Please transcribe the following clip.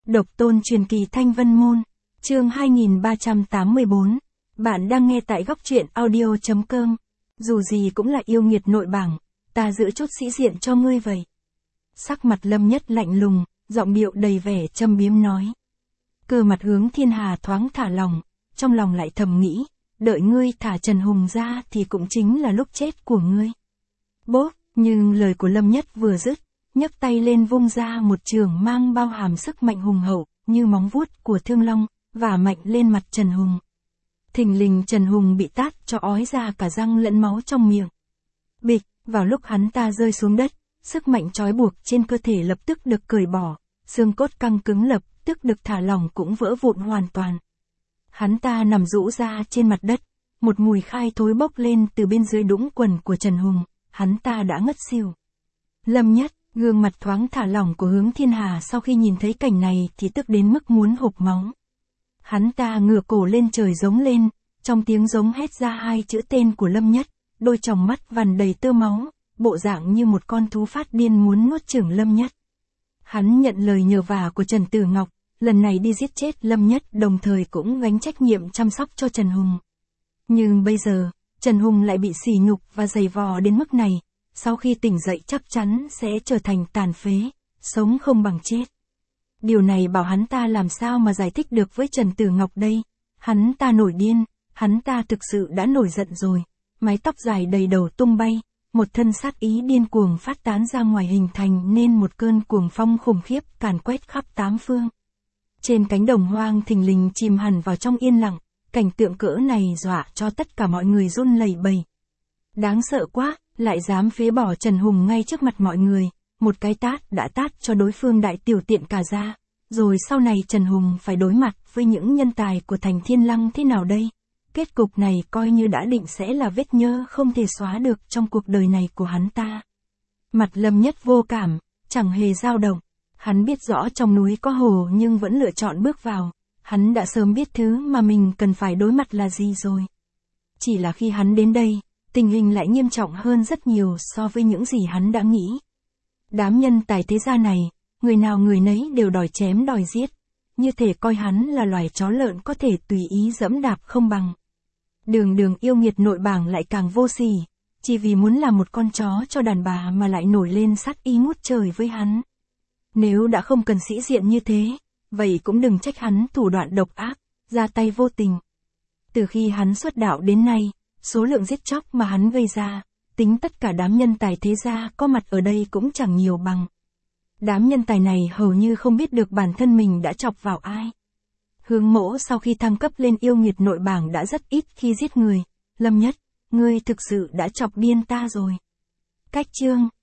Độc tôn truyền kỳ Thanh Vân Môn, chương 2384. Bạn đang nghe tại góc truyện audio.com. Dù gì cũng là yêu nghiệt nội bảng, ta giữ chút sĩ diện cho ngươi vậy. Sắc mặt Lâm Nhất lạnh lùng, giọng điệu đầy vẻ châm biếm nói. Cơ mặt Hướng Thiên Hà thoáng thả lòng, trong lòng lại thầm nghĩ, đợi ngươi thả Trần Hùng ra thì cũng chính là lúc chết của ngươi. Bốp, nhưng lời của Lâm Nhất vừa dứt, nhấc tay lên vung ra một trường mang bao hàm sức mạnh hùng hậu, như móng vuốt của Thương Long, vả mạnh lên mặt Trần Hùng. Thình lình Trần Hùng bị tát cho ói ra cả răng lẫn máu trong miệng. Bịch, vào lúc hắn ta rơi xuống đất, sức mạnh trói buộc trên cơ thể lập tức được cởi bỏ, xương cốt căng cứng lập tức được thả lỏng cũng vỡ vụn hoàn toàn. Hắn ta nằm rũ ra trên mặt đất, một mùi khai thối bốc lên từ bên dưới đũng quần của Trần Hùng, hắn ta đã ngất xỉu. Lâm Nhất, gương mặt thoáng thả lỏng của Hướng Thiên Hà sau khi nhìn thấy cảnh này thì tức đến mức muốn hộc máu. Hắn ta ngửa cổ lên trời giống lên, trong tiếng giống hét ra hai chữ tên của Lâm Nhất, đôi tròng mắt vằn đầy tơ máu, bộ dạng như một con thú phát điên muốn nuốt chửng Lâm Nhất. Hắn nhận lời nhờ vả của Trần Tử Ngọc, lần này đi giết chết Lâm Nhất đồng thời cũng gánh trách nhiệm chăm sóc cho Trần Hùng. Nhưng bây giờ, Trần Hùng lại bị sỉ nhục và giày vò đến mức này, sau khi tỉnh dậy chắc chắn sẽ trở thành tàn phế, sống không bằng chết. Điều này bảo hắn ta làm sao mà giải thích được với Trần Tử Ngọc đây, hắn ta nổi điên, hắn ta thực sự đã nổi giận rồi, mái tóc dài đầy đầu tung bay, một thân sát ý điên cuồng phát tán ra ngoài hình thành nên một cơn cuồng phong khủng khiếp càn quét khắp tám phương. Trên cánh đồng hoang thình lình chìm hẳn vào trong yên lặng, cảnh tượng cỡ này dọa cho tất cả mọi người run lẩy bẩy. Đáng sợ quá, lại dám phế bỏ Trần Hùng ngay trước mặt mọi người, một cái tát đã tát cho đối phương đại tiểu tiện cả ra, rồi sau này Trần Hùng phải đối mặt với những nhân tài của thành Thiên Lăng thế nào đây? Kết cục này coi như đã định sẽ là vết nhơ không thể xóa được trong cuộc đời này của hắn ta. Mặt Lâm Nhất vô cảm, chẳng hề dao động, hắn biết rõ trong núi có hồ nhưng vẫn lựa chọn bước vào, hắn đã sớm biết thứ mà mình cần phải đối mặt là gì rồi. Chỉ là khi hắn đến đây, tình hình lại nghiêm trọng hơn rất nhiều so với những gì hắn đã nghĩ. Đám nhân tài thế gia này, người nào người nấy đều đòi chém đòi giết, như thể coi hắn là loài chó lợn có thể tùy ý dẫm đạp không bằng. Đường đường yêu nghiệt nội bảng lại càng vô sỉ, chỉ vì muốn làm một con chó cho đàn bà mà lại nổi lên sát ý ngút trời với hắn. Nếu đã không cần sĩ diện như thế, vậy cũng đừng trách hắn thủ đoạn độc ác, ra tay vô tình. Từ khi hắn xuất đạo đến nay, số lượng giết chóc mà hắn gây ra, tính tất cả đám nhân tài thế gia có mặt ở đây cũng chẳng nhiều bằng. Đám nhân tài này hầu như không biết được bản thân mình đã chọc vào ai. Hướng Mỗ sau khi thăng cấp lên yêu nghiệt nội bảng đã rất ít khi giết người. Lâm Nhất, ngươi thực sự đã chọc điên ta rồi. Cách chương